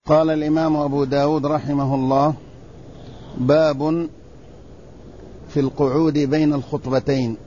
قال الإمام أبو داود رحمه الله: باب في القعود بين الخطبتين.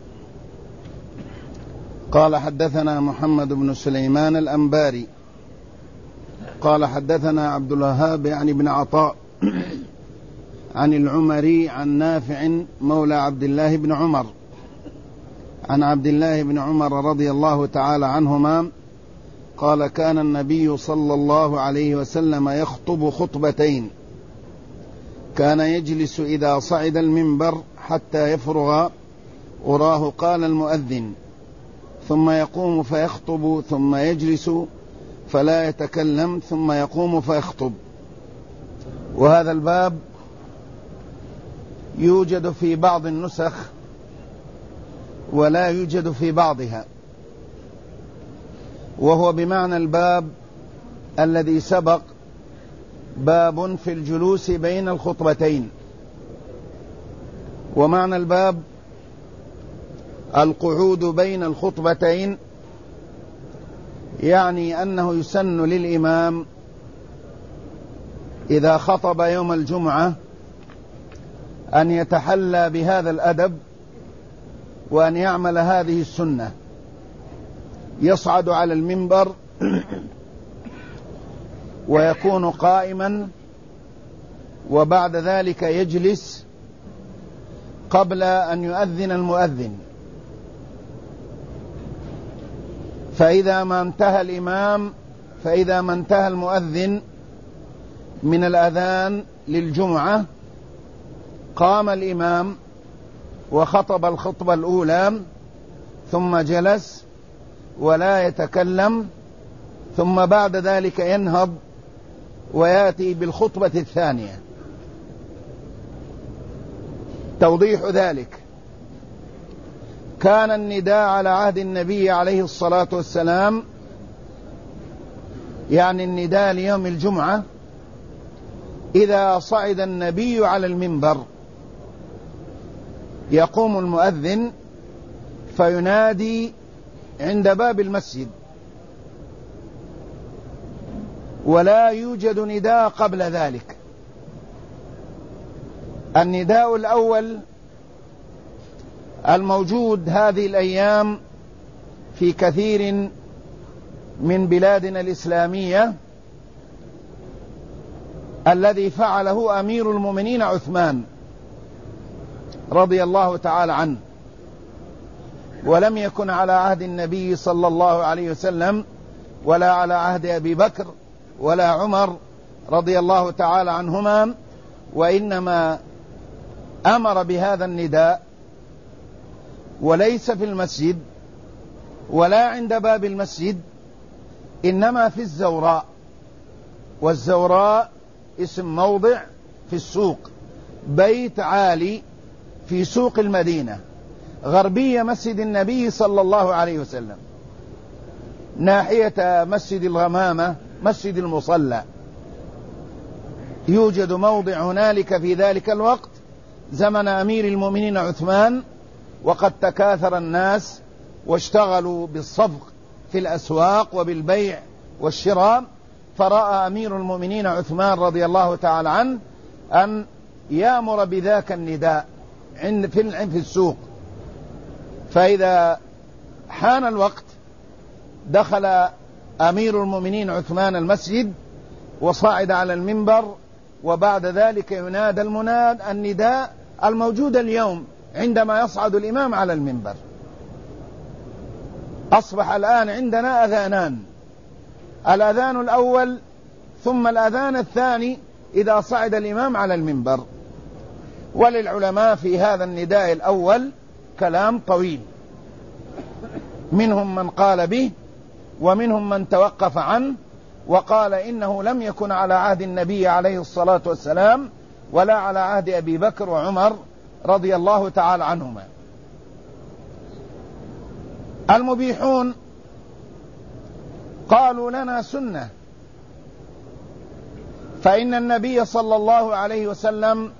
قال: حدثنا محمد بن سليمان الأنباري قال: حدثنا عبد الوهاب يعني بن عطاء عن العمري عن نافع مولى عبد الله بن عمر عن عبد الله بن عمر رضي الله تعالى عنهما قال: كان النبي صلى الله عليه وسلم يخطب خطبتين، كان يجلس إذا صعد المنبر حتى يفرغ أراه قال المؤذن، ثم يقوم فيخطب، ثم يجلس فلا يتكلم، ثم يقوم فيخطب. وهذا الباب يوجد في بعض النسخ ولا يوجد في بعضها، وهو بمعنى الباب الذي سبق: باب في الجلوس بين الخطبتين. ومعنى الباب القعود بين الخطبتين، يعني أنه يسن للإمام إذا خطب يوم الجمعة أن يتحلى بهذا الأدب وأن يعمل هذه السنة، يصعد على المنبر ويكون قائما، وبعد ذلك يجلس قبل أن يؤذن المؤذن. فإذا ما انتهى المؤذن من الأذان للجمعة قام الإمام وخطب الخطبة الأولى، ثم جلس ولا يتكلم، ثم بعد ذلك ينهض ويأتي بالخطبة الثانية. توضيح ذلك: كان النداء على عهد النبي عليه الصلاة والسلام، يعني النداء ليوم الجمعة، إذا صعد النبي على المنبر يقوم المؤذن فينادي عند باب المسجد، ولا يوجد نداء قبل ذلك. النداء الأول الموجود هذه الأيام في كثير من بلادنا الإسلامية، الذي فعله أمير المؤمنين عثمان رضي الله تعالى عنه، ولم يكن على عهد النبي صلى الله عليه وسلم ولا على عهد أبي بكر ولا عمر رضي الله تعالى عنهما، وإنما أمر بهذا النداء، وليس في المسجد ولا عند باب المسجد، إنما في الزوراء. والزوراء اسم موضع في السوق، بيت عالي في سوق المدينة، غربية مسجد النبي صلى الله عليه وسلم، ناحية مسجد الغمامة، مسجد المصلى. يوجد موضع هنالك في ذلك الوقت زمن أمير المؤمنين عثمان، وقد تكاثر الناس واشتغلوا بالصفق في الأسواق وبالبيع والشراء، فرأى أمير المؤمنين عثمان رضي الله تعالى عنه أن يأمر بذاك النداء في السوق. فإذا حان الوقت دخل أمير المؤمنين عثمان المسجد وصعد على المنبر، وبعد ذلك ينادى المناد النداء الموجود اليوم عندما يصعد الإمام على المنبر. أصبح الآن عندنا أذانان: الأذان الأول ثم الأذان الثاني إذا صعد الإمام على المنبر. وللعلماء في هذا النداء الأول كلام طويل، منهم من قال به ومنهم من توقف عنه وقال إنه لم يكن على عهد النبي عليه الصلاة والسلام ولا على عهد أبي بكر وعمر رضي الله تعالى عنهما. المبيحون قالوا لنا سنة، فإن النبي صلى الله عليه وسلم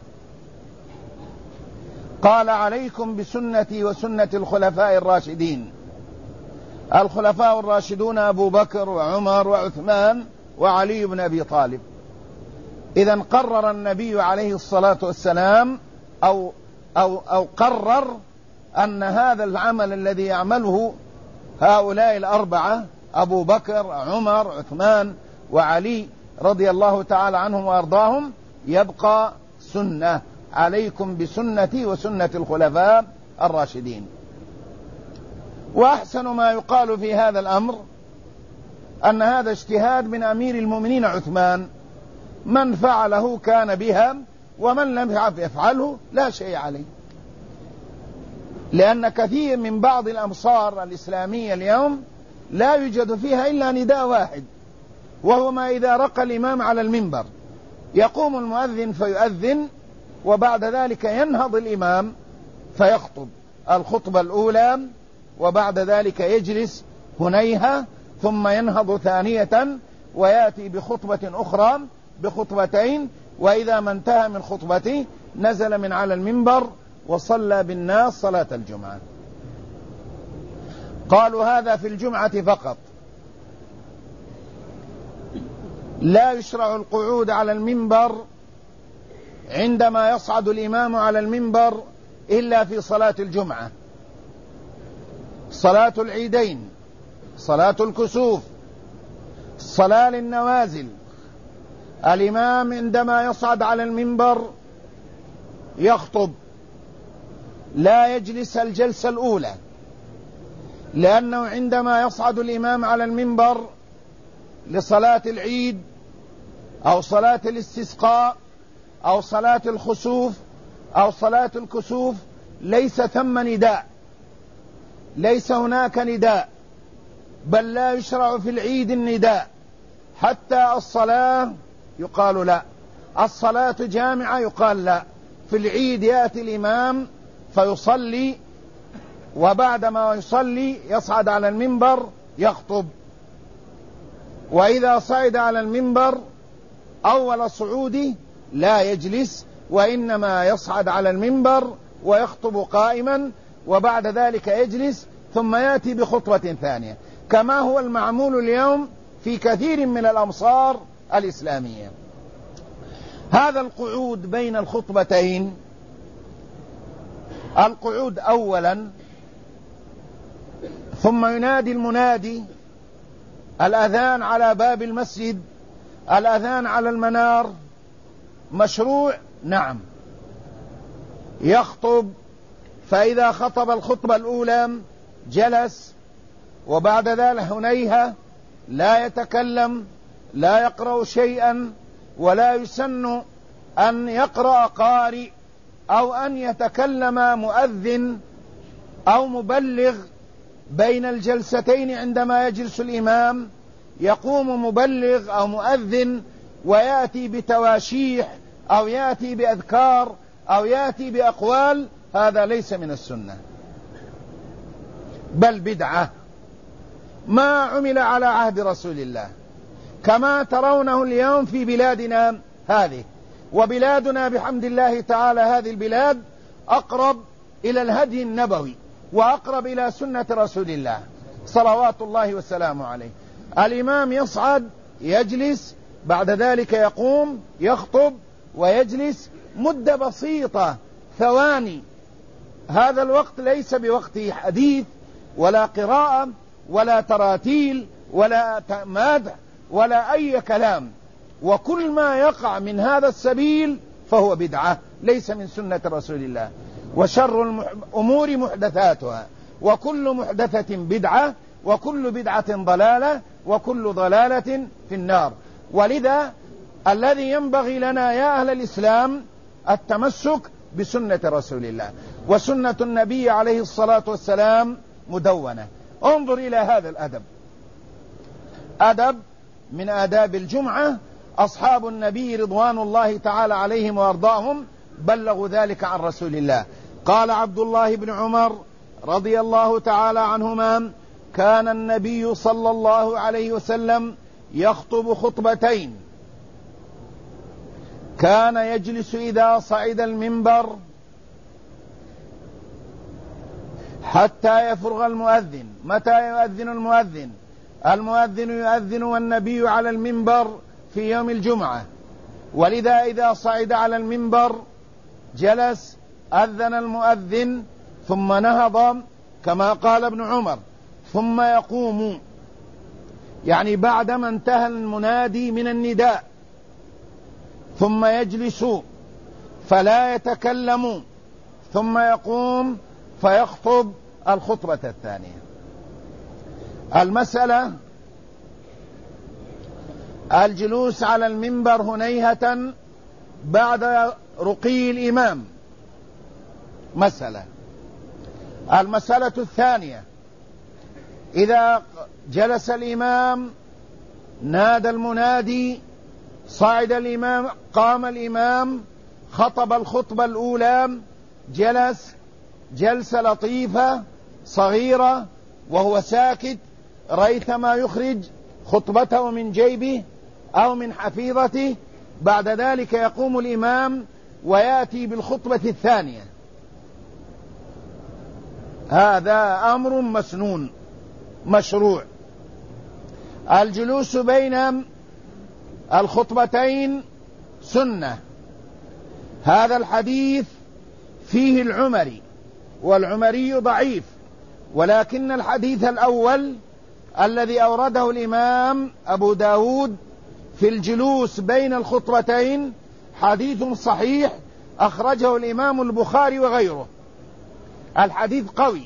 قال: عليكم بسنتي وسنة الخلفاء الراشدين. الخلفاء الراشدون أبو بكر وعمر وعثمان وعلي بن أبي طالب، إذا قرر النبي عليه الصلاة والسلام أو قرر أن هذا العمل الذي يعمله هؤلاء الأربعة أبو بكر عمر عثمان وعلي رضي الله تعالى عنهم وأرضاهم يبقى سنة، عليكم بسنتي وسنة الخلفاء الراشدين. وأحسن ما يقال في هذا الأمر أن هذا اجتهاد من أمير المؤمنين عثمان، من فعله كان بها ومن لم يفعله لا شيء عليه، لأن كثير من بعض الأمصار الإسلامية اليوم لا يوجد فيها إلا نداء واحد، وهو ما إذا رقى الإمام على المنبر يقوم المؤذن فيؤذن، وبعد ذلك ينهض الإمام فيخطب الخطبة الأولى، وبعد ذلك يجلس هنيها ثم ينهض ثانية ويأتي بخطبة أخرى بخطبتين، وإذا ما انتهى من خطبته نزل من على المنبر وصلى بالناس صلاة الجمعة. قالوا هذا في الجمعة فقط، لا يشرع القعود على المنبر عندما يصعد الإمام على المنبر إلا في صلاة الجمعة، صلاة العيدين، صلاة الكسوف، صلاة للنوازل. الإمام عندما يصعد على المنبر يخطب، لا يجلس الجلسة الأولى، لأنه عندما يصعد الإمام على المنبر لصلاة العيد أو صلاة الاستسقاء أو صلاة الخسوف أو صلاة الكسوف ليس ثم نداء، ليس هناك نداء، بل لا يشرع في العيد النداء، حتى الصلاة يقال لا، الصلاة جامعة يقال لا. في العيد يأتي الإمام فيصلي، وبعدما يصلي يصعد على المنبر يخطب، وإذا صعد على المنبر أول صعوده لا يجلس، وإنما يصعد على المنبر ويخطب قائما، وبعد ذلك يجلس ثم يأتي بخطبة ثانية، كما هو المعمول اليوم في كثير من الأمصار الإسلامية. هذا القعود بين الخطبتين، القعود أولا، ثم ينادي المنادي، الأذان على باب المسجد، الأذان على المنار، مشروع؟ نعم. يخطب، فإذا خطب الخطبة الأولى جلس، وبعد ذلك هنيها لا يتكلم، لا يقرأ شيئا، ولا يسن أن يقرأ قارئ أو أن يتكلم مؤذن أو مبلغ بين الجلستين. عندما يجلس الإمام يقوم مبلغ أو مؤذن ويأتي بتواشيح أو يأتي بأذكار أو يأتي بأقوال، هذا ليس من السنة، بل بدعة، ما عمل على عهد رسول الله، كما ترونه اليوم في بلادنا هذه. وبلادنا بحمد الله تعالى هذه البلاد أقرب إلى الهدي النبوي وأقرب إلى سنة رسول الله صلوات الله والسلام عليه. الإمام يصعد يجلس، بعد ذلك يقوم يخطب ويجلس مدة بسيطة، ثواني. هذا الوقت ليس بوقت حديث ولا قراءة ولا تراتيل ولا مادح ولا أي كلام، وكل ما يقع من هذا السبيل فهو بدعة، ليس من سنة رسول الله. وشر الأمور محدثاتها، وكل محدثة بدعة، وكل بدعة ضلالة، وكل ضلالة في النار. ولذا الذي ينبغي لنا يا أهل الإسلام التمسك بسنة رسول الله، وسنة النبي عليه الصلاة والسلام مدونة. انظر إلى هذا الأدب، أدب من آداب الجمعة. أصحاب النبي رضوان الله تعالى عليهم وأرضاهم بلغوا ذلك عن رسول الله. قال عبد الله بن عمر رضي الله تعالى عنهما: كان النبي صلى الله عليه وسلم يخطب خطبتين، كان يجلس إذا صعد المنبر حتى يفرغ المؤذن. متى يؤذن المؤذن؟ المؤذن يؤذن والنبي على المنبر في يوم الجمعة، ولذا إذا صعد على المنبر جلس، أذن المؤذن ثم نهض كما قال ابن عمر، ثم يقوم، يعني بعدما انتهى المنادي من النداء، ثم يجلس فلا يتكلم، ثم يقوم فيخطب الخطبة الثانية. المسألة الجلوس على المنبر هنيهة بعد رقي الإمام مسألة. المسألة الثانية، إذا جلس الإمام نادى المنادي، صعد الإمام، قام الإمام، خطب الخطبة الأولى، جلس جلسة لطيفة صغيرة وهو ساكت ريثما يخرج خطبته من جيبه أو من حفيظته. بعد ذلك يقوم الإمام ويأتي بالخطبة الثانية. هذا أمر مسنون مشروع. الجلوس بين الخطبتين سنة. هذا الحديث فيه العمري، والعمري ضعيف، ولكن الحديث الأول الذي أورده الإمام أبو داود في الجلوس بين الخطبتين حديث صحيح، أخرجه الإمام البخاري وغيره. الحديث قوي،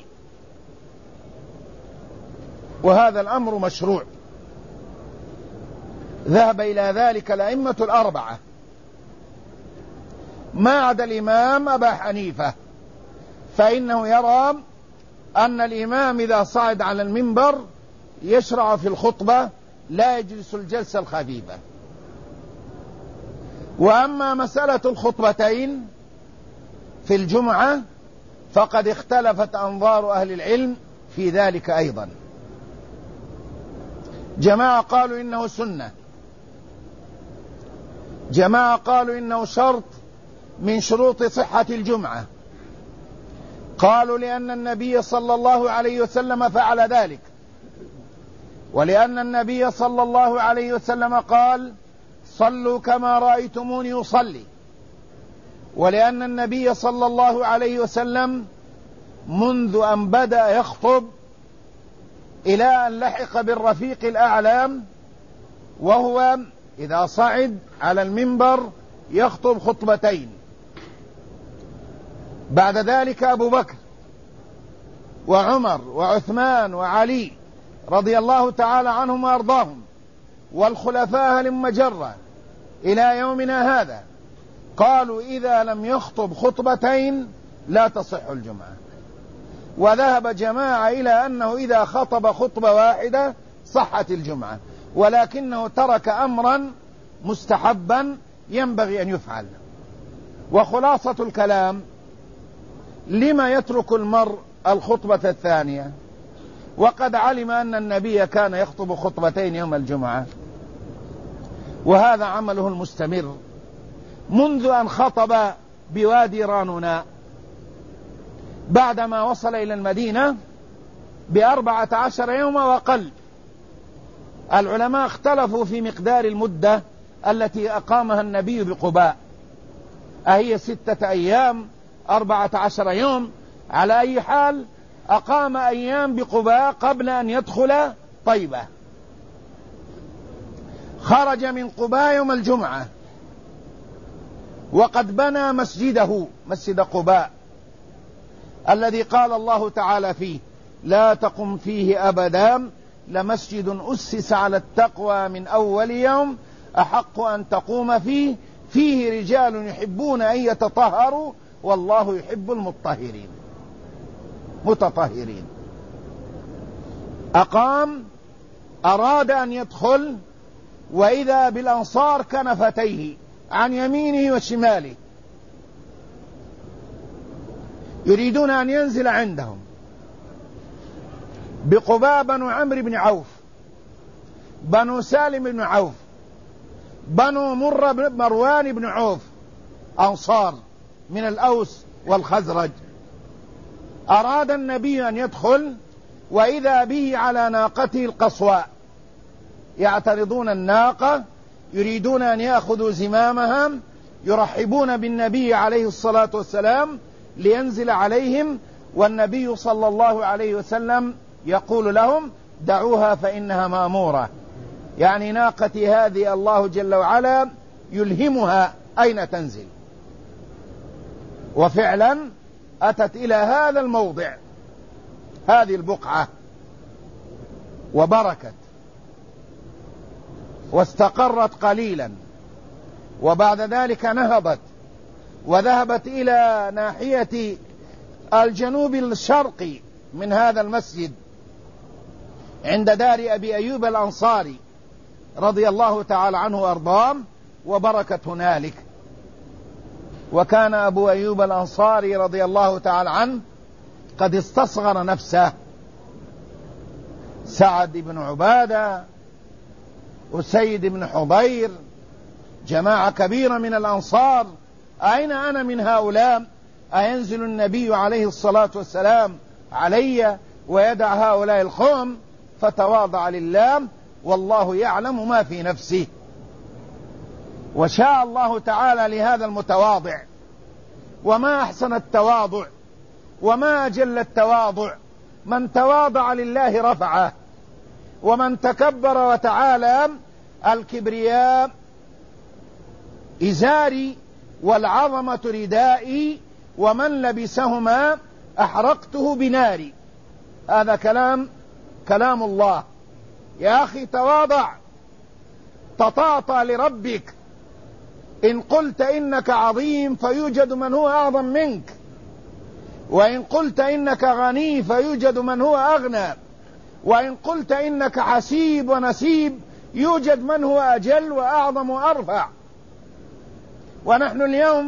وهذا الأمر مشروع. ذهب إلى ذلك الأئمة الأربعة ما عدا الإمام أبا حنيفة، فإنه يرى أن الإمام إذا صعد على المنبر يشرع في الخطبة، لا يجلس الجلسة الخفيفة. وأما مسألة الخطبتين في الجمعة فقد اختلفت أنظار أهل العلم في ذلك أيضا. جماعة قالوا إنه سنة، جماعة قالوا إنه شرط من شروط صحة الجمعة، قالوا لأن النبي صلى الله عليه وسلم فعل ذلك، ولأن النبي صلى الله عليه وسلم قال صلوا كما رأيتموني أصلي، ولأن النبي صلى الله عليه وسلم منذ أن بدأ يخطب إلى أن لحق بالرفيق الأعلى، وهو إذا صعد على المنبر يخطب خطبتين. بعد ذلك أبو بكر وعمر وعثمان وعلي رضي الله تعالى عنهم وأرضاهم، والخلفاء المجرة إلى يومنا هذا، قالوا إذا لم يخطب خطبتين لا تصح الجمعة. وذهب جماعة إلى أنه إذا خطب خطبة واحدة صحت الجمعة، ولكنه ترك أمرا مستحبا ينبغي أن يفعل. وخلاصة الكلام، لما يترك المرء الخطبة الثانية وقد علم أن النبي كان يخطب خطبتين يوم الجمعة، وهذا عمله المستمر منذ أن خطب بوادي رانونا بعدما وصل إلى المدينة ب14 يوما وقل. العلماء اختلفوا في مقدار المدة التي أقامها النبي بقباء، أهي 6 أيام 14 يوم؟ على أي حال أقام أيام بقباء قبل أن يدخل طيبة. خرج من قباء يوم الجمعة وقد بنى مسجده، مسجد قباء الذي قال الله تعالى فيه لا تقم فيه أبدا لمسجد أسس على التقوى من أول يوم أحق أن تقوم فيه، فيه رجال يحبون أن يتطهروا والله يحب المطهرين متطهرين. أقام، أراد أن يدخل، وإذا بالأنصار كنفتيه عن يمينه وشماله يريدون أن ينزل عندهم. بقباء بنو عمرو بن عوف، بنو سالم بن عوف، بنو مر بن مروان بن عوف، أنصار من الأوس والخزرج. أراد النبي أن يدخل وإذا به على ناقته القصواء، يعترضون الناقة يريدون أن يأخذوا زمامها يرحبون بالنبي عليه الصلاة والسلام لينزل عليهم، والنبي صلى الله عليه وسلم يقول لهم دعوها فإنها مأمورة، يعني ناقتي هذه الله جل وعلا يلهمها أين تنزل. وفعلا أتت إلى هذا الموضع، هذه البقعة، وبركت واستقرت قليلا، وبعد ذلك نهضت وذهبت إلى ناحية الجنوب الشرقي من هذا المسجد عند دار أبي أيوب الأنصاري رضي الله تعالى عنه وأرضاه، وبركت هنالك. وكان أبو أيوب الأنصاري رضي الله تعالى عنه قد استصغر نفسه. سعد بن عبادة وسيد بن حضير، جماعة كبيرة من الأنصار، أين أنا من هؤلاء؟ أينزل النبي عليه الصلاة والسلام علي ويدع هؤلاء القوم؟ فتواضع لله والله يعلم ما في نفسه. وشاء الله تعالى لهذا المتواضع، وما أحسن التواضع وما أجل التواضع. من تواضع لله رفعه، ومن تكبر وتعالى الكبرياء إزاري والعظمة ردائي، ومن لبسهما أحرقته بناري. هذا كلام الله. يا أخي تواضع، تطاطا لربك. إن قلت إنك عظيم فيوجد من هو أعظم منك، وإن قلت إنك غني فيوجد من هو أغنى، وإن قلت إنك حسيب ونسيب يوجد من هو أجل وأعظم وأرفع. ونحن اليوم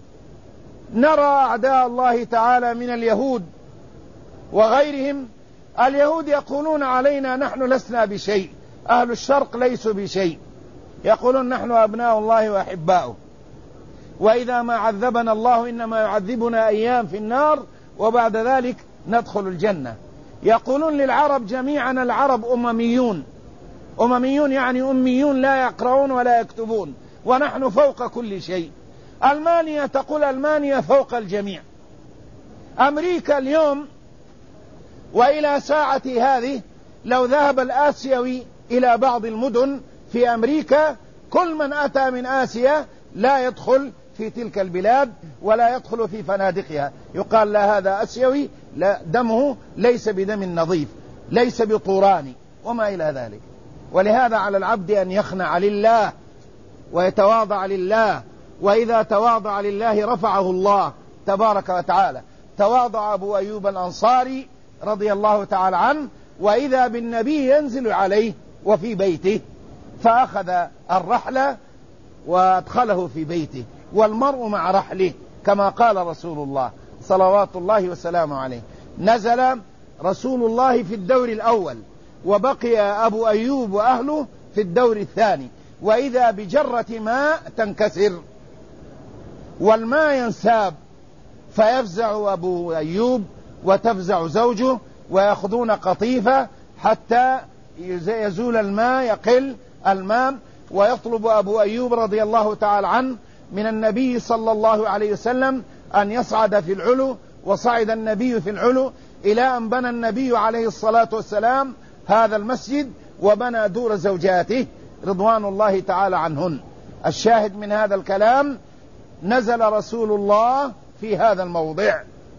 نرى أعداء الله تعالى من اليهود وغيرهم. اليهود يقولون علينا نحن لسنا بشيء، أهل الشرق ليسوا بشيء، يقولون نحن أبناء الله وأحباؤه، وإذا ما عذبنا الله إنما يعذبنا أيام في النار وبعد ذلك ندخل الجنة. يقولون للعرب جميعا العرب أمميون، أمميون يعني أميون لا يقرؤون ولا يكتبون، ونحن فوق كل شيء. ألمانيا تقول ألمانيا فوق الجميع. أمريكا اليوم وإلى ساعة هذه لو ذهب الآسيوي إلى بعض المدن في أمريكا، كل من أتى من آسيا لا يدخل في تلك البلاد ولا يدخل في فنادقها، يقال لا هذا آسيوي، لا دمه ليس بدم نظيف، ليس بطوراني وما إلى ذلك. ولهذا على العبد أن يخنع لله ويتواضع لله، وإذا تواضع لله رفعه الله تبارك وتعالى. تواضع أبو أيوب الأنصاري رضي الله تعالى عنه، وإذا بالنبي ينزل عليه وفي بيته، فأخذ الرحلة وادخله في بيته، والمرء مع رحله كما قال رسول الله صلوات الله وسلامه عليه. نزل رسول الله في الدور الأول، وبقي أبو أيوب وأهله في الدور الثاني، وإذا بجرة ماء تنكسر والماء ينساب، فيفزع أبو أيوب وتفزع زوجه ويأخذون قطيفة حتى يزول الماء، يقل الماء، ويطلب أبو أيوب رضي الله تعالى عنه من النبي صلى الله عليه وسلم أن يصعد في العلو، وصعد النبي في العلو إلى أن بنى النبي عليه الصلاة والسلام هذا المسجد وبنى دور زوجاته رضوان الله تعالى عنهن. الشاهد من هذا الكلام نزل رسول الله في هذا الموضع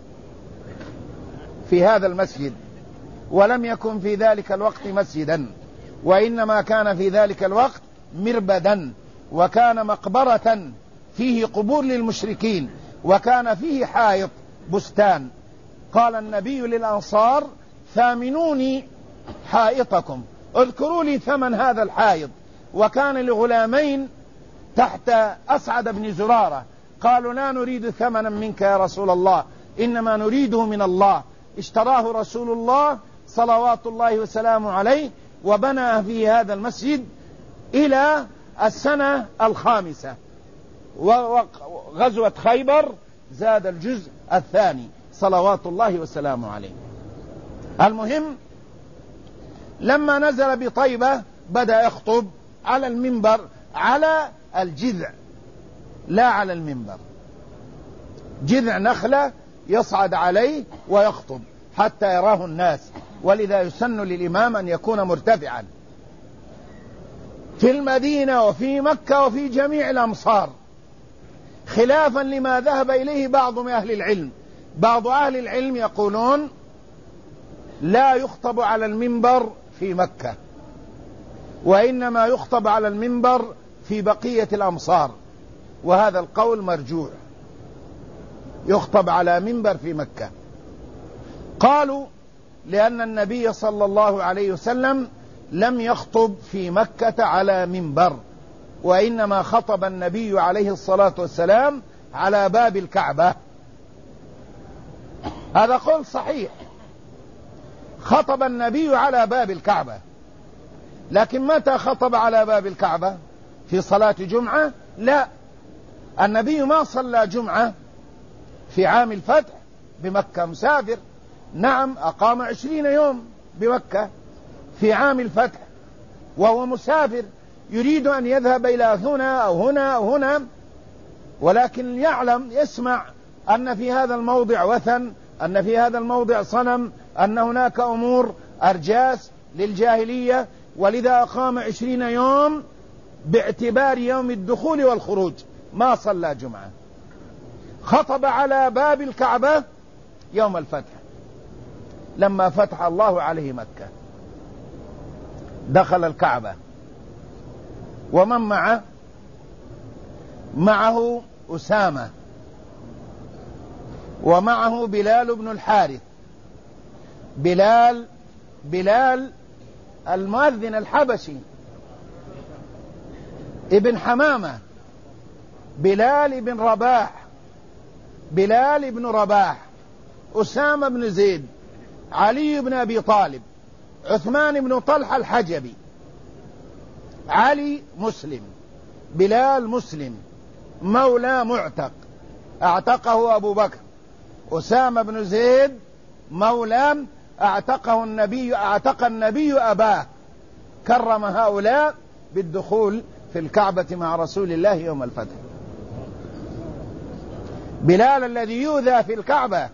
في هذا المسجد، ولم يكن في ذلك الوقت مسجدا، وإنما كان في ذلك الوقت مربدا، وكان مقبرة فيه قبور للمشركين، وكان فيه حائط بستان. قال النبي للأنصار ثامنوني حائطكم، اذكروا لي ثمن هذا الحائط. وكان لغلامين تحت أسعد بن زرارة، قالوا لا نريد ثمنا منك يا رسول الله، إنما نريده من الله. اشتراه رسول الله صلوات الله وسلامه عليه، وبنى في هذا المسجد إلى السنة 5، وغزوة خيبر زاد الجزء 2 صلوات الله وسلامه عليه. المهم لما نزل بطيبة بدأ يخطب على المنبر على الجذع لا على المنبر. جذع نخلة يصعد عليه ويخطب حتى يراه الناس، ولذا يسن للإمام أن يكون مرتفعا في المدينة وفي مكة وفي جميع الأمصار، خلافا لما ذهب إليه بعض من أهل العلم. بعض أهل العلم يقولون لا يخطب على المنبر في مكة، وإنما يخطب على المنبر في بقية الأمصار، وهذا القول مرجوح، يخطب على منبر في مكة. قالوا لأن النبي صلى الله عليه وسلم لم يخطب في مكة على منبر، وإنما خطب النبي عليه الصلاة والسلام على باب الكعبة. هذا قول صحيح، خطب النبي على باب الكعبة. لكن متى خطب على باب الكعبة؟ في صلاة جمعة؟ لا، النبي ما صلى جمعة في عام الفتح بمكة، مسافر. نعم، أقام 20 يوم بمكة في عام الفتح وهو مسافر، يريد أن يذهب إلى هنا أو هنا أو هنا، ولكن يعلم يسمع أن في هذا الموضع وثن، أن في هذا الموضع صنم، أن هناك أمور أرجاس للجاهلية، ولذا أقام 20 يوم باعتبار يوم الدخول والخروج، ما صلى جمعة. خطب على باب الكعبة يوم الفتح لما فتح الله عليه مكة، دخل الكعبة ومن معه أسامة، ومعه بلال بن الحارث، بلال المؤذن الحبشي ابن حمامة، بلال بن رباح، أسامة بن زيد، علي بن أبي طالب، عثمان بن طلحة الحجبي. علي مسلم، بلال مسلم، مولى معتق اعتقه أبو بكر، أسامة بن زيد مولى اعتق النبي أباه، كرم هؤلاء بالدخول في الكعبة مع رسول الله يوم الفتح. بلال الذي يؤذى في الكعبة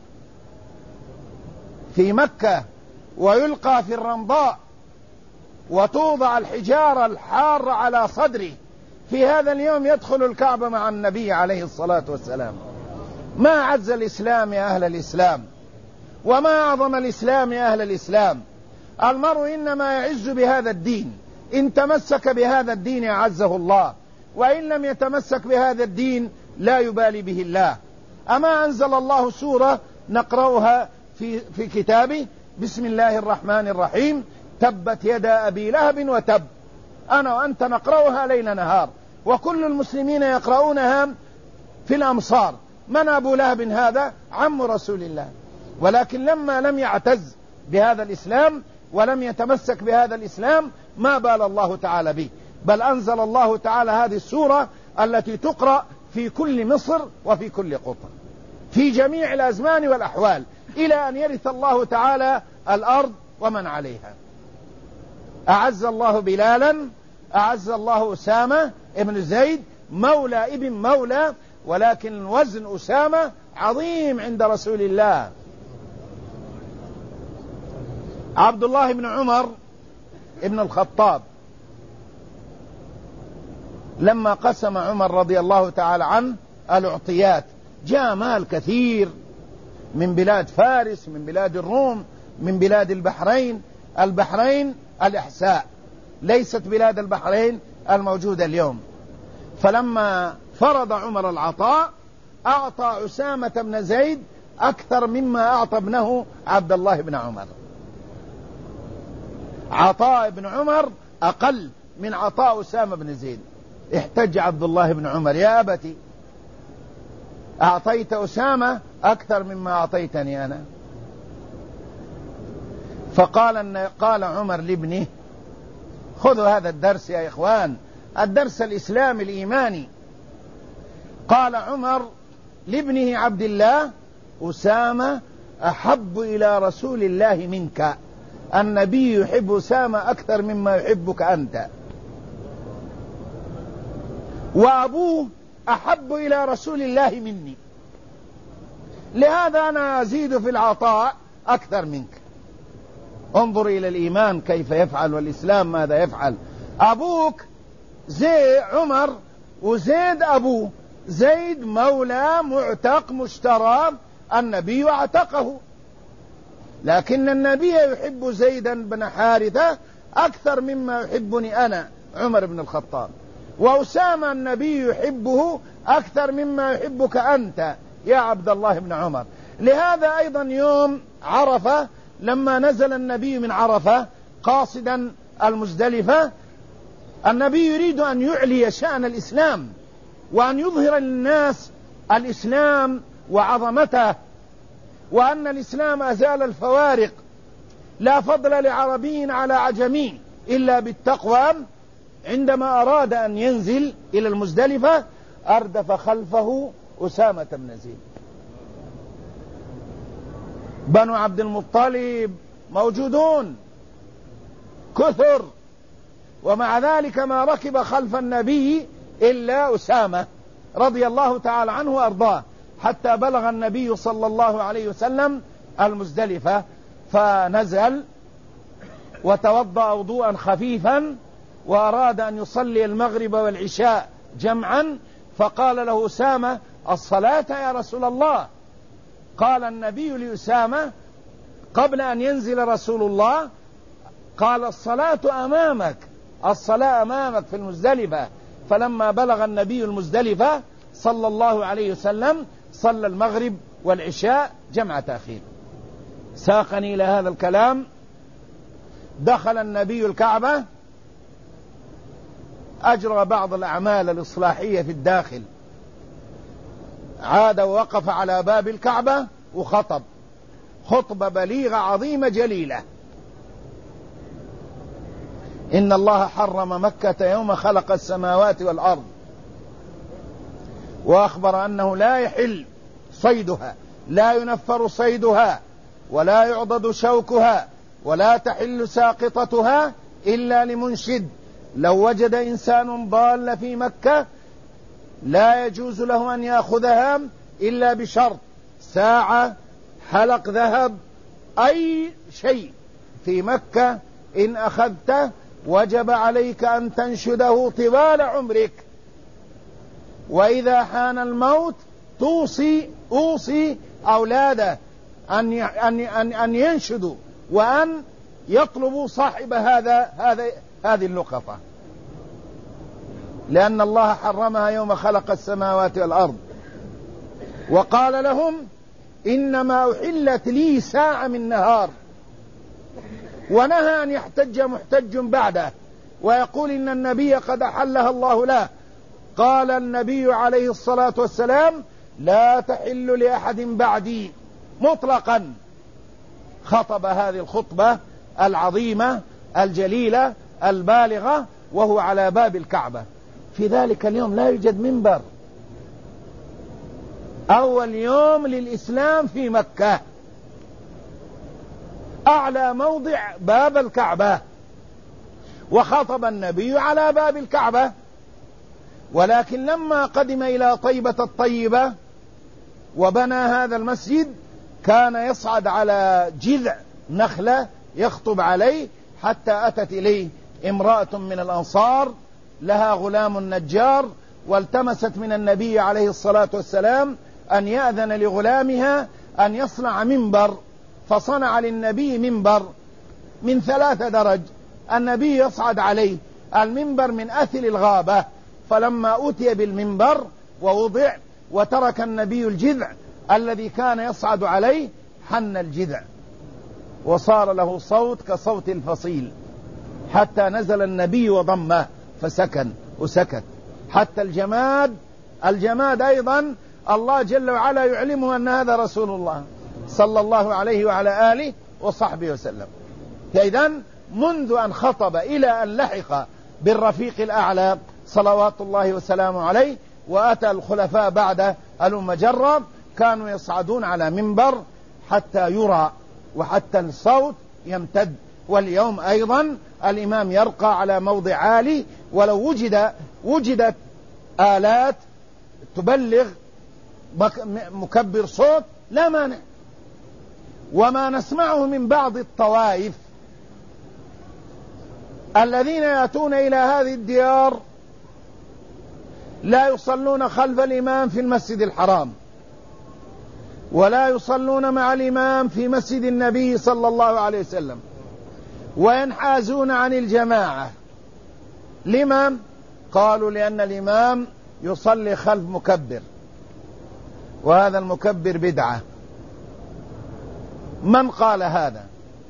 في مكة ويلقى في الرمضاء وتوضع الحجارة الحارة على صدره، في هذا اليوم يدخل الكعبة مع النبي عليه الصلاة والسلام. ما عز الإسلام يا أهل الإسلام، وما أعظم الإسلام يا أهل الإسلام. المرء إنما يعز بهذا الدين، إن تمسك بهذا الدين أعزه الله، وإن لم يتمسك بهذا الدين لا يبالي به الله. أما أنزل الله سورة نقرأها في كتابه: بسم الله الرحمن الرحيم، تبت يدا أبي لهب وتب. أنا وأنت نقرأها ليل نهار، وكل المسلمين يقرؤونها في الأمصار. من أبو لهب؟ هذا عم رسول الله. ولكن لما لم يعتز بهذا الإسلام ولم يتمسك بهذا الإسلام ما بال الله تعالى به، بل أنزل الله تعالى هذه السورة التي تقرأ في كل مصر وفي كل قطر في جميع الأزمان والأحوال إلى أن يرث الله تعالى الأرض ومن عليها. أعز الله بلالا، أعز الله أسامة ابن زيد مولى ابن مولى، ولكن وزن أسامة عظيم عند رسول الله. عبد الله بن عمر ابن الخطاب لما قسم عمر رضي الله تعالى عنه الأعطيات، جاء مال كثير من بلاد فارس، من بلاد الروم، من بلاد البحرين الإحساء، ليست بلاد البحرين الموجودة اليوم. فلما فرض عمر العطاء أعطى أسامة بن زيد أكثر مما أعطى ابنه عبد الله بن عمر. عطاء ابن عمر أقل من عطاء أسامة بن زيد. احتج عبد الله بن عمر: يا أبتي، أعطيت أسامة أكثر مما أعطيتني أنا. قال عمر لابنه: خذوا هذا الدرس يا إخوان، الدرس الإسلامي الإيماني. قال عمر لابنه عبد الله: أسامة أحب إلى رسول الله منك، النبي يحب أسامة أكثر مما يحبك أنت. وأبوه أحب إلى رسول الله مني، لهذا أنا أزيد في العطاء أكثر منك. انظر إلى الإيمان كيف يفعل، والإسلام ماذا يفعل. أبوك زي عمر، وزيد أبوه زيد مولى معتق مشترى، النبي اعتقه، لكن النبي يحب زيدا بن حارثة أكثر مما يحبني أنا عمر بن الخطاب، وأسامة النبي يحبه أكثر مما يحبك أنت يا عبد الله بن عمر. لهذا أيضا يوم عرفة لما نزل النبي من عرفة قاصدا المزدلفة، النبي يريد أن يعلي شأن الإسلام وأن يظهر للناس الإسلام وعظمته، وأن الإسلام أزال الفوارق، لا فضل لعربي على عجمي إلا بالتقوى. عندما أراد أن ينزل إلى المزدلفة أردف خلفه أسامة بن زيد. بنو عبد المطلب موجودون كثر، ومع ذلك ما ركب خلف النبي إلا أسامة رضي الله تعالى عنه وأرضاه، حتى بلغ النبي صلى الله عليه وسلم المزدلفة، فنزل وتوضأ وضوءا خفيفا وأراد أن يصلي المغرب والعشاء جمعا، فقال له أسامة: الصلاة يا رسول الله. قال النبي لأسامة قبل أن ينزل رسول الله، قال: الصلاة أمامك، الصلاة أمامك في المزدلفة. فلما بلغ النبي المزدلفة صلى الله عليه وسلم صلى المغرب والعشاء جمع تأخير. ساقني إلى هذا الكلام، دخل النبي الكعبة، أجرى بعض الأعمال الإصلاحية في الداخل، عاد ووقف على باب الكعبة وخطب خطبة بليغة عظيمة جليلة: إن الله حرم مكة يوم خلق السماوات والأرض، وأخبر أنه لا يحل صيدها، لا ينفر صيدها، ولا يعضد شوكها، ولا تحل ساقطتها إلا لمنشد. لو وجد إنسان ضال في مكة لا يجوز له أن يأخذها إلا بشرط: ساعة، حلق ذهب، أي شيء في مكة إن أخذته وجب عليك أن تنشده طوال عمرك، وإذا حان الموت أوصي أولاده أن ينشدوا وأن يطلبوا صاحب هذه اللقطة، لأن الله حرمها يوم خلق السماوات والأرض. وقال لهم: إنما أحلت لي ساعة من نهار، ونهى أن يحتج محتج بعده ويقول إن النبي قد أحلها الله له. قال النبي عليه الصلاة والسلام: لا تحل لأحد بعدي مطلقا. خطب هذه الخطبة العظيمة الجليلة البالغة وهو على باب الكعبة. في ذلك اليوم لا يوجد منبر، أول يوم للإسلام في مكة، أعلى موضع باب الكعبة، وخطب النبي على باب الكعبة. ولكن لما قدم إلى طيبة الطيبة وبنى هذا المسجد كان يصعد على جذع نخلة يخطب عليه، حتى أتت إليه امرأة من الأنصار لها غلام نجار، والتمست من النبي عليه الصلاة والسلام أن يأذن لغلامها أن يصنع منبر، فصنع للنبي منبر من 3 درج، النبي يصعد عليه. المنبر من أثل الغابة، فلما أتي بالمنبر ووضع وترك النبي الجذع الذي كان يصعد عليه حن الجذع وصار له صوت كصوت الفصيل، حتى نزل النبي وضمه فسكن وسكت. حتى الجماد أيضا الله جل وعلا يعلمه أن هذا رسول الله صلى الله عليه وعلى آله وصحبه وسلم. فإذن منذ أن خطب إلى أن لحق بالرفيق الأعلى صلوات الله وسلامه عليه، وأتى الخلفاء بعد الأمة جرب، كانوا يصعدون على منبر حتى يرى وحتى الصوت يمتد. واليوم أيضا الإمام يرقى على موضع عالي، ولو وجدت آلات تبلغ مكبر صوت لا مانع. وما نسمعه من بعض الطوائف الذين يأتون إلى هذه الديار لا يصلون خلف الإمام في المسجد الحرام، ولا يصلون مع الإمام في مسجد النبي صلى الله عليه وسلم، وينحازون عن الجماعة. لما؟ قالوا لأن الإمام يصلي خلف مكبر، وهذا المكبر بدعة. من قال هذا؟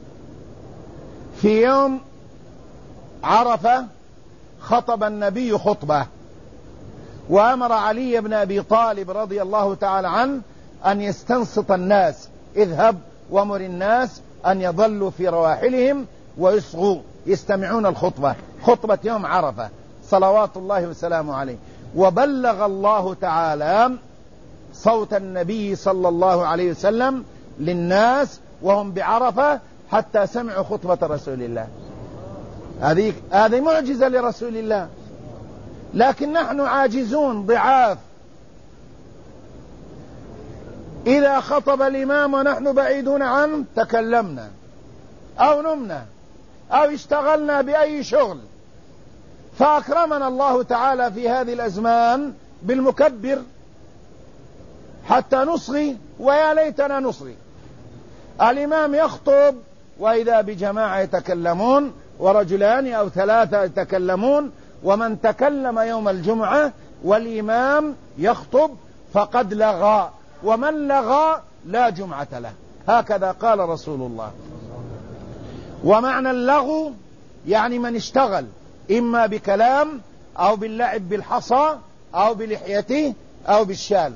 في يوم عرفة خطب النبي خطبة، وأمر علي بن أبي طالب رضي الله تعالى عنه أن يستنصت الناس، اذهب وامر الناس أن يظلوا في رواحلهم ويصغوا يستمعون الخطبة، خطبة يوم عرفة صلوات الله وسلامه عليه. وبلغ الله تعالى صوت النبي صلى الله عليه وسلم للناس وهم بعرفة حتى سمعوا خطبة رسول الله. هذه معجزة لرسول الله، لكن نحن عاجزون ضعاف. إذا خطب الإمام ونحن بعيدون عنه تكلمنا أو نمنا أو اشتغلنا بأي شغل، فأكرمنا الله تعالى في هذه الأزمان بالمكبر حتى نصغي، ويا ليتنا نصغي. الإمام يخطب وإذا بجماعة يتكلمون، ورجلان أو ثلاثة يتكلمون، ومن تكلم يوم الجمعة والإمام يخطب فقد لغى، ومن لغى لا جمعة له، هكذا قال رسول الله. ومعنى اللغو يعني من اشتغل إما بكلام أو باللعب بالحصى أو بلحيته أو بالشال،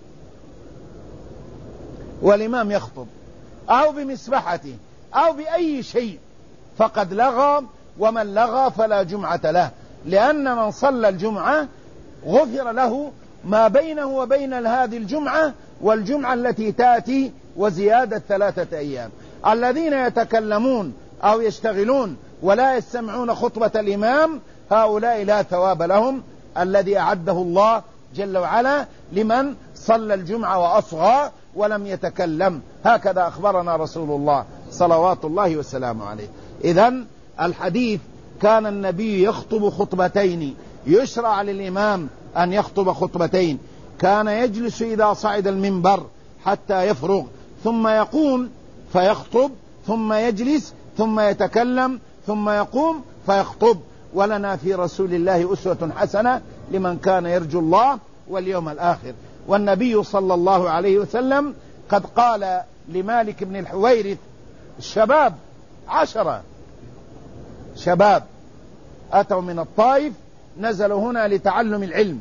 والإمام يخطب، أو بمسبحته أو بأي شيء، فقد لغى، ومن لغى فلا جمعة له، لأن من صلى الجمعة غفر له ما بينه وبين هذه الجمعة والجمعة التي تأتي وزيادة 3 أيام. الذين يتكلمون أو يشتغلون ولا يستمعون خطبة الإمام هؤلاء لا ثواب لهم الذي أعده الله جل وعلا لمن صلى الجمعة وأصغى ولم يتكلم، هكذا أخبرنا رسول الله صلوات الله وسلامه عليه. إذن الحديث كان النبي يخطب خطبتين، يشرع للإمام أن يخطب خطبتين، كان يجلس إذا صعد المنبر حتى يفرغ ثم يقوم فيخطب، ثم يجلس ثم يتكلم ثم يقوم فيخطب. ولنا في رسول الله أسوة حسنة لمن كان يرجو الله واليوم الآخر. والنبي صلى الله عليه وسلم قد قال لمالك بن الحويرث: الشباب 10 شباب أتوا من الطائف، نزلوا هنا لتعلم العلم،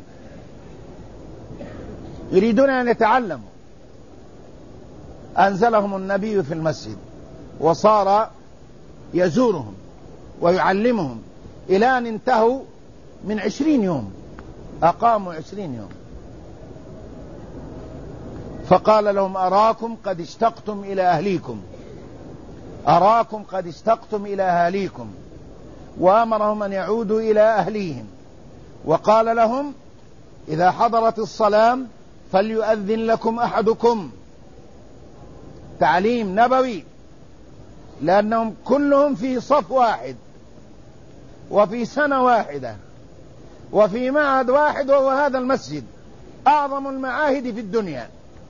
يريدون أن يتعلموا، أنزلهم النبي في المسجد وصار يزورهم ويعلمهم إلى أن انتهوا من 20 يوم، أقاموا 20 يوم. فقال لهم: أراكم قد اشتقتم إلى أهليكم، أراكم قد اشتقتم إلى أهليكم. وأمرهم أن يعودوا إلى أهليهم، وقال لهم: إذا حضرت الصلاة فليؤذن لكم أحدكم. تعليم نبوي، لأنهم كلهم في صف واحد وفي سنة واحدة وفي معهد واحد، وهو هذا المسجد أعظم المعاهد في الدنيا.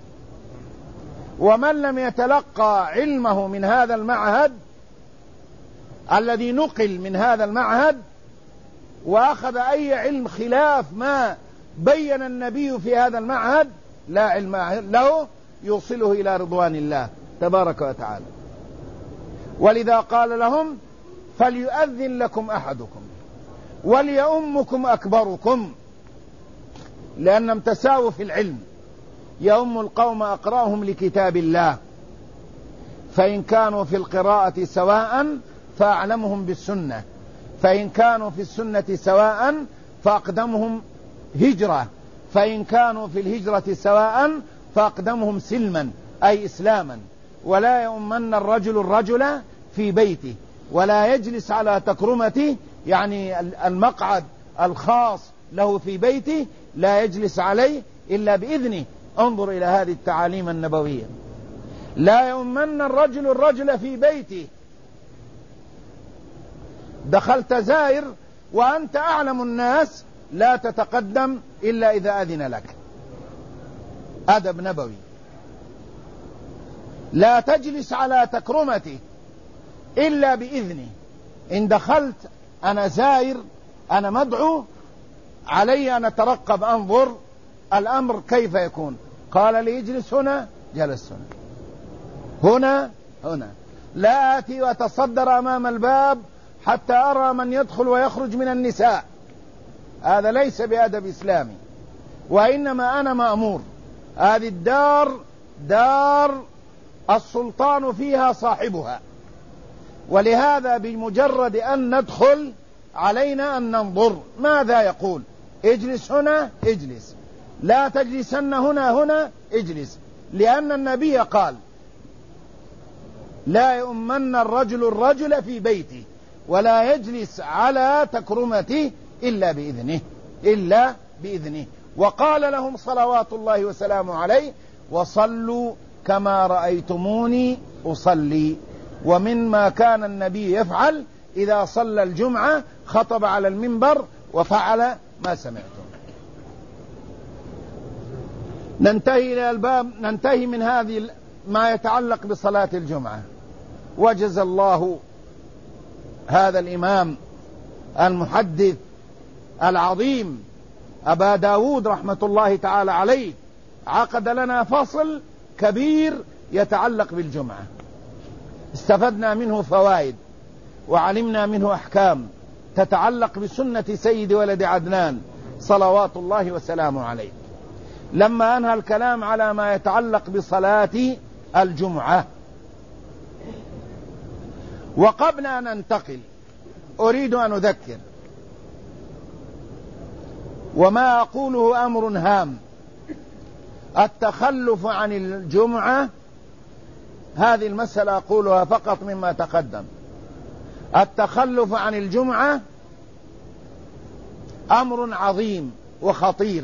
ومن لم يتلقى علمه من هذا المعهد الذي نقل من هذا المعهد وأخذ أي علم خلاف ما بين النبي في هذا المعهد لا علم له يوصله إلى رضوان الله تبارك وتعالى. ولذا قال لهم: فليؤذن لكم أحدكم وليؤمكم أكبركم، لأنهم تساووا في العلم. يؤم القوم أقرأهم لكتاب الله، فإن كانوا في القراءة سواء فأعلمهم بالسنة، فإن كانوا في السنة سواء فأقدمهم هجرة، فإن كانوا في الهجرة سواء فأقدمهم سلما أي إسلاما. ولا يؤمن الرجل في بيته، ولا يجلس على تكرمته، يعني المقعد الخاص له في بيته لا يجلس عليه إلا بإذنه. انظر إلى هذه التعاليم النبوية. لا يؤمن الرجل في بيته. دخلت زائر وأنت أعلم الناس، لا تتقدم إلا إذا أذن لك. أدب نبوي. لا تجلس على تكرمته إلا بإذنه. إن دخلت أنا زائر، أنا مدعو، علي أن أترقب أنظر الأمر كيف يكون. قال لي اجلس هنا، جلس هنا. هنا لا آتي وأتصدر أمام الباب حتى أرى من يدخل ويخرج من النساء. هذا ليس بأدب إسلامي. وإنما أنا مأمور. هذه الدار دار السلطان فيها صاحبها، ولهذا بمجرد أن ندخل علينا أن ننظر ماذا يقول. اجلس هنا، اجلس. لا تجلسن هنا، اجلس. لأن النبي قال لا يؤمن الرجل في بيته ولا يجلس على تكرمته إلا بإذنه. وقال لهم صلوات الله وسلامه عليه وصلوا كما رأيتموني أصلي. ومما كان النبي يفعل إذا صلى الجمعة خطب على المنبر وفعل ما سمعتم. ننتهي إلى الباب، ننتهي من هذه ما يتعلق بصلاة الجمعة. وجزى الله هذا الإمام المحدث العظيم أبا داود رحمة الله تعالى عليه، عقد لنا فصل كبير يتعلق بالجمعة. استفدنا منه فوائد وعلمنا منه أحكام تتعلق بسنة سيد ولد عدنان صلوات الله وسلامه عليه. لما أنهى الكلام على ما يتعلق بصلاة الجمعة، وقبل أن ننتقل أريد أن أذكر، وما أقوله أمر هام. التخلف عن الجمعة، هذه المسألة أقولها فقط مما تقدم. التخلف عن الجمعة أمر عظيم وخطير.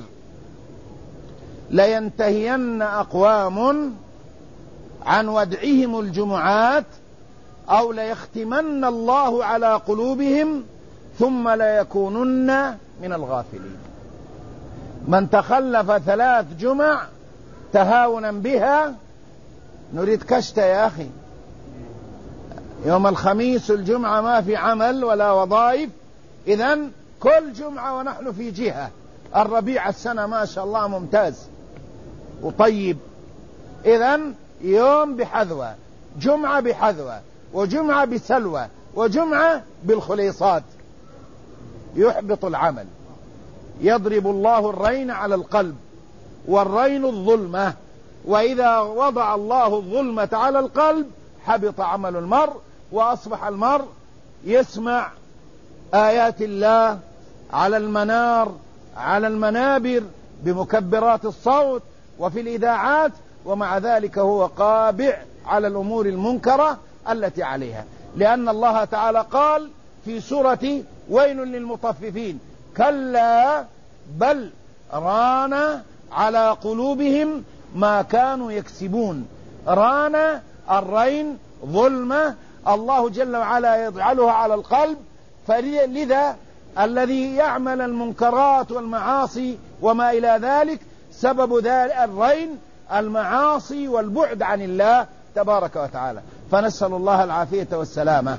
لينتهين أقوام عن ودعهم الجمعات أو ليختمن الله على قلوبهم ثم ليكونن من الغافلين. من تخلف 3 جمع تهاونا بها، نريد كشتة يا أخي، يوم الخميس الجمعة ما في عمل ولا وظائف، إذن كل جمعة ونحن في جهة. الربيع السنة ما شاء الله ممتاز وطيب، إذن يوم بحذوة، جمعة بحذوة، وجمعة بسلوى، وجمعة بالخليصات، يحبط العمل. يضرب الله الرين على القلب، والرين الظلمة، وإذا وضع الله الظلمة على القلب حبط عمل المرء، وأصبح المرء يسمع آيات الله على المنار، على المنابر، بمكبرات الصوت، وفي الإذاعات، ومع ذلك هو قابع على الأمور المنكرة التي عليها. لأن الله تعالى قال في سورة ويل للمطففين: كلا بل ران على قلوبهم ما كانوا يكسبون. ران الرين ظلمة، الله جل وعلا يجعلها على القلب. فلذا الذي يعمل المنكرات والمعاصي وما إلى ذلك سبب ذلك الرين المعاصي والبعد عن الله تبارك وتعالى. فنسأل الله العافية والسلامة.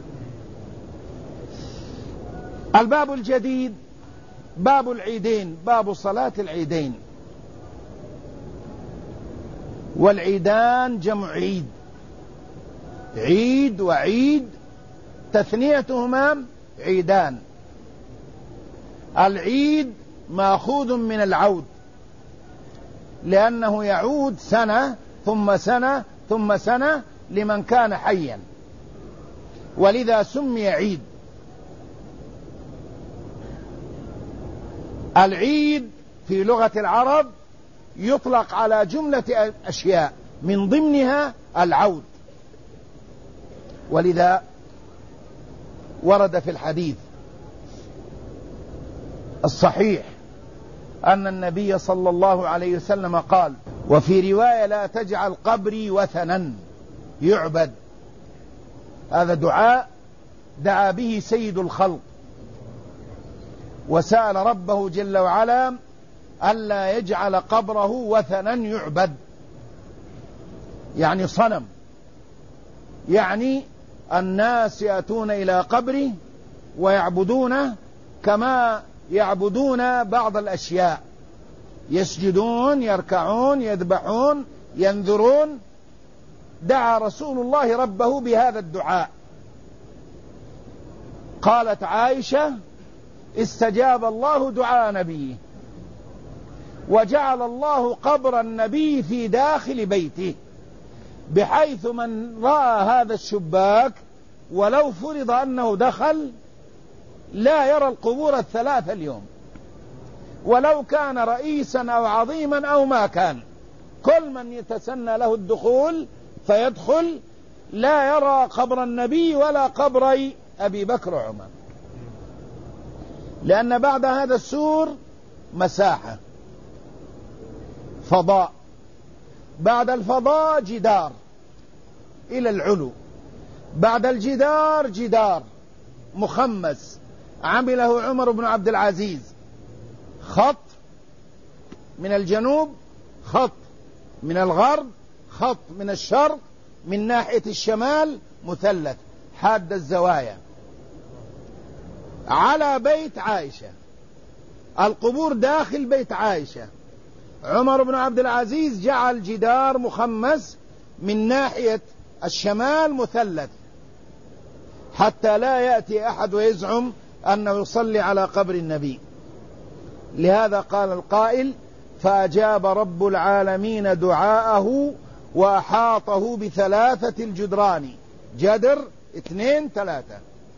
الباب الجديد باب العيدين، باب صلاة العيدين. والعيدان جمع عيد، عيد وعيد تثنيتهما عيدان. العيد ماخوذ من العود، لأنه يعود سنة ثم سنة ثم سنة لمن كان حيا، ولذا سمي عيد. العيد في لغة العرب يطلق على جملة أشياء من ضمنها العود، ولذا ورد في الحديث الصحيح أن النبي صلى الله عليه وسلم قال: وفي رواية: لا تجعل قبري وثنا يعبد. هذا دعاء دعا به سيد الخلق، وسأل ربه جل وعلا ألا يجعل قبره وثنا يعبد، يعني صنم، يعني الناس يأتون إلى قبره ويعبدونه كما يعبدون بعض الأشياء، يسجدون، يركعون، يذبحون، ينذرون. دعا رسول الله ربه بهذا الدعاء. قالت عائشة: استجاب الله دعاء نبيه، وجعل الله قبر النبي في داخل بيته، بحيث من رأى هذا الشباك ولو فرض أنه دخل لا يرى القبور الثلاثة اليوم، ولو كان رئيسا أو عظيما أو ما كان، كل من يتسنى له الدخول فيدخل لا يرى قبر النبي ولا قبري أبي بكر وعمر، لأن بعد هذا السور مساحة، فضاء، بعد الفضاء جدار إلى العلو، بعد الجدار جدار مخمس عمله عمر بن عبد العزيز، خط من الجنوب، خط من الغرب، خط من الشرق، من ناحية الشمال مثلث حاد الزوايا على بيت عائشة. القبور داخل بيت عائشة. عمر بن عبد العزيز جعل جدار مخمس من ناحية الشمال مثلث، حتى لا يأتي أحد ويزعم أنه يصلي على قبر النبي. لهذا قال القائل: فأجاب رب العالمين دعاءه وأحاطه بثلاثة الجدران. جدر 2 3.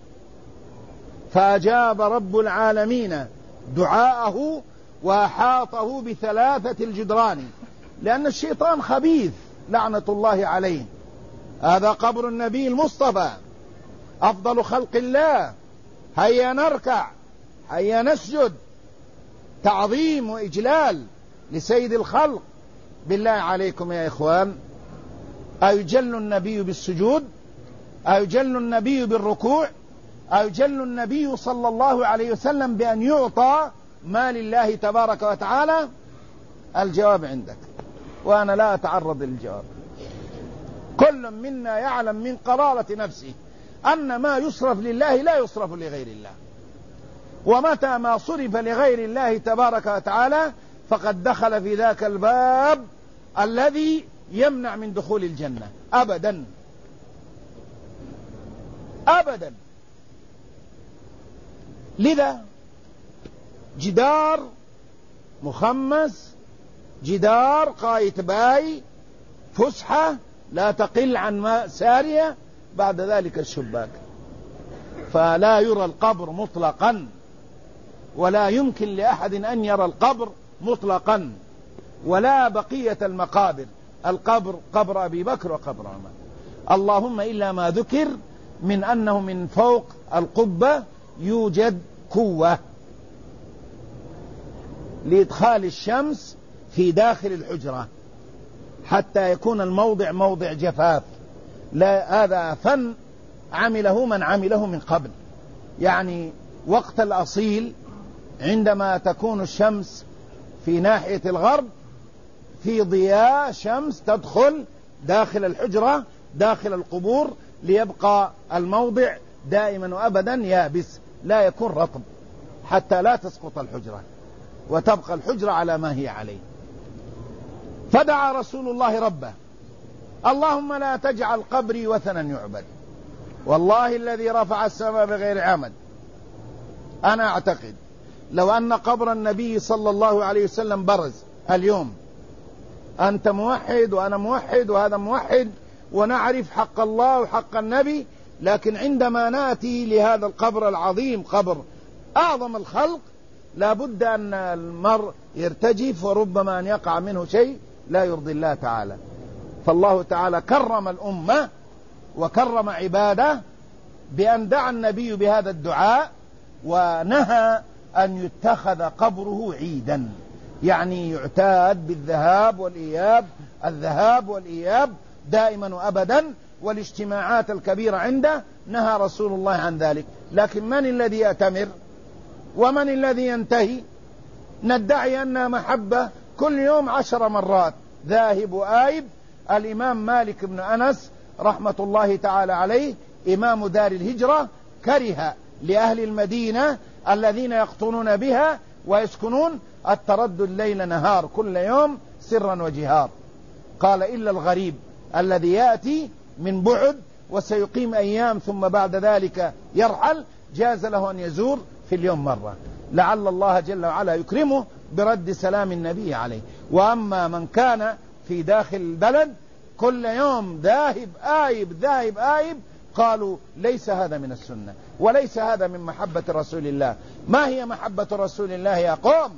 فأجاب رب العالمين دعاءه وأحاطه بثلاثة الجدران، لأن الشيطان خبيث لعنة الله عليه. هذا قبر النبي المصطفى أفضل خلق الله، هيا نركع، هيا نسجد، تعظيم وإجلال لسيد الخلق. بالله عليكم يا إخوان، أيجل النبي بالسجود؟ أيجل النبي بالركوع؟ أيجل النبي صلى الله عليه وسلم بأن يعطى ما لله تبارك وتعالى؟ الجواب عندك، وأنا لا أتعرض للجواب. كل منا يعلم من قرارة نفسه أن ما يصرف لله لا يصرف لغير الله، ومتى ما صرف لغير الله تبارك وتعالى فقد دخل في ذاك الباب الذي يمنع من دخول الجنة أبدا أبدا. لذا جدار مخمس، جدار قايتباي، فسحة لا تقل عن ماء سارية، بعد ذلك الشباك، فلا يرى القبر مطلقا، ولا يمكن لأحد أن يرى القبر مطلقا، ولا بقية المقابر. القبر قبر أبي بكر وقبر عمر، اللهم إلا ما ذكر من أنه من فوق القبة يوجد كوة لإدخال الشمس في داخل الحجرة حتى يكون الموضع موضع جفاف. لا، هذا فن عمله من عمله من قبل. يعني وقت الأصيل عندما تكون الشمس في ناحية الغرب في ضياء شمس تدخل داخل الحجرة داخل القبور، ليبقى الموضع دائما وأبدا يابس، لا يكون رطب، حتى لا تسقط الحجرة وتبقى الحجرة على ما هي عليه. فدعا رسول الله ربه: اللهم لا تجعل قبري وثنا يعبد. والله الذي رفع السماء بغير عمد، أنا أعتقد لو أن قبر النبي صلى الله عليه وسلم برز اليوم، أنت موحد وأنا موحد وهذا موحد ونعرف حق الله وحق النبي، لكن عندما نأتي لهذا القبر العظيم، قبر أعظم الخلق، لابد أن المرء يرتجف، وربما أن يقع منه شيء لا يرضي الله تعالى. فالله تعالى كرم الأمة وكرم عباده بأن دعا النبي بهذا الدعاء، ونهى أن يتخذ قبره عيدا، يعني يعتاد بالذهاب والإياب، الذهاب والإياب دائما وأبدا، والاجتماعات الكبيرة عنده نهى رسول الله عن ذلك. لكن من الذي يأتمر ومن الذي ينتهي؟ ندعي أنها محبة كل يوم 10 مرات ذاهب وآيب. الإمام مالك بن أنس رحمة الله تعالى عليه إمام دار الهجرة كره لأهل المدينة الذين يقطنون بها ويسكنون التردد ليل نهار كل يوم سرا وجهار. قال إلا الغريب الذي يأتي من بعد وسيقيم أيام ثم بعد ذلك يرحل جاز له أن يزور في اليوم مرة، لعل الله جل وعلا يكرمه برد سلام النبي عليه. وأما من كان في داخل البلد كل يوم ذاهب آيب ذاهب آيب، قالوا ليس هذا من السنة وليس هذا من محبة رسول الله. ما هي محبة رسول الله يا قوم؟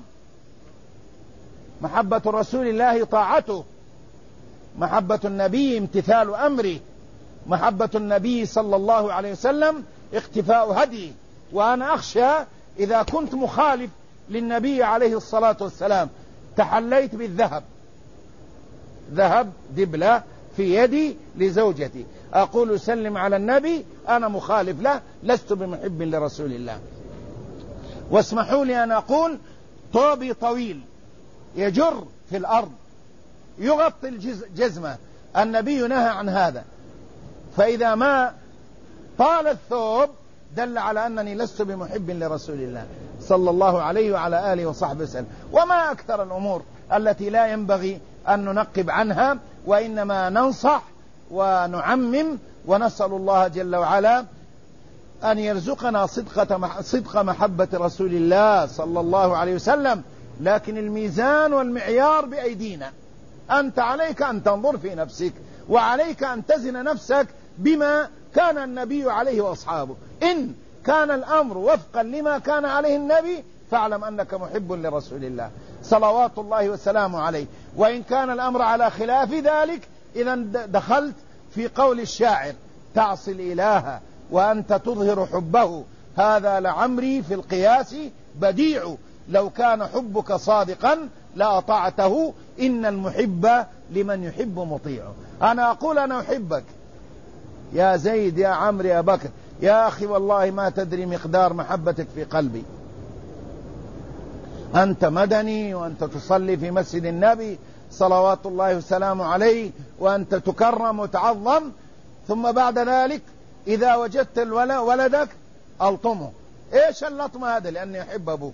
محبة رسول الله طاعته، محبة النبي امتثال أمره، محبة النبي صلى الله عليه وسلم اختفاء هديه. وأنا أخشى إذا كنت مخالف للنبي عليه الصلاة والسلام تحليت بالذهب، ذهب دبلة في يدي لزوجتي أقول سلم على النبي، أنا مخالف له، لست بمحب لرسول الله. واسمحوا لي أن أقول طوبي طويل يجر في الأرض يغطي الجزمة، النبي نهى عن هذا، فإذا ما طال الثوب دل على أنني لست بمحب لرسول الله صلى الله عليه وعلى آله وصحبه وسلم. وما أكثر الأمور التي لا ينبغي أن ننقب عنها، وإنما ننصح ونعمم، ونسأل الله جل وعلا أن يرزقنا صدق محبة رسول الله صلى الله عليه وسلم. لكن الميزان والمعيار بأيدينا، أنت عليك أن تنظر في نفسك، وعليك أن تزن نفسك بما كان النبي عليه وأصحابه. إن كان الأمر وفقا لما كان عليه النبي فاعلم أنك محب لرسول الله صلوات الله وسلامه عليه. وإن كان الأمر على خلاف ذلك إذا دخلت في قول الشاعر تعصي الإله وأنت تظهر حبه، هذا لعمري في القياس بديع، لو كان حبك صادقا لأطعته، إن المحب لمن يحب مطيع. أنا أقول أنا أحبك يا زيد يا عمرو يا بكر، يا أخي والله ما تدري مقدار محبتك في قلبي، أنت مدني وأنت تصلي في مسجد النبي صلوات الله وسلامه عليه، وأنت تكرم وتعظم، ثم بعد ذلك إذا وجدت ولدك ألطمه. إيش اللطم هذا؟ لأني أحب أبوك.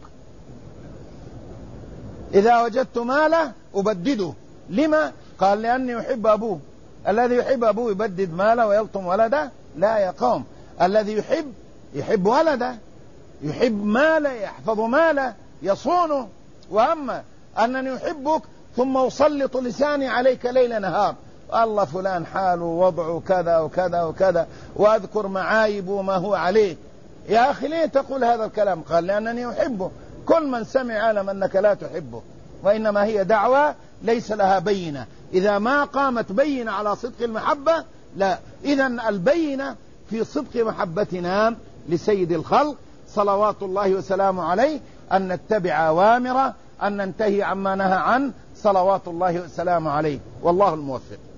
إذا وجدت ماله أبدده. لما؟ قال لأني أحب أبوه. الذي يحب أبوه يبدد ماله ويلطم ولده؟ لا يا قوم، الذي يحب ولده، يحب ماله، يحفظ ماله، يصونه. وأما أنني أحبك ثم أسلط لساني عليك ليل نهار، الله فلان حاله وضعه كذا وكذا وكذا، وأذكر معايبه وما هو عليه، يا أخي ليه تقول هذا الكلام؟ قال لأنني أحبه. كل من سمع علم أنك لا تحبه، وإنما هي دعوة ليس لها بينة. إذا ما قامت بينة على صدق المحبة لا، إذن البينة في صدق محبتنا لسيد الخلق صلوات الله وسلامه عليه أن نتبع أوامره، أن ننتهي عما نهى عنه صلوات الله وسلامه عليه، والله الموفق.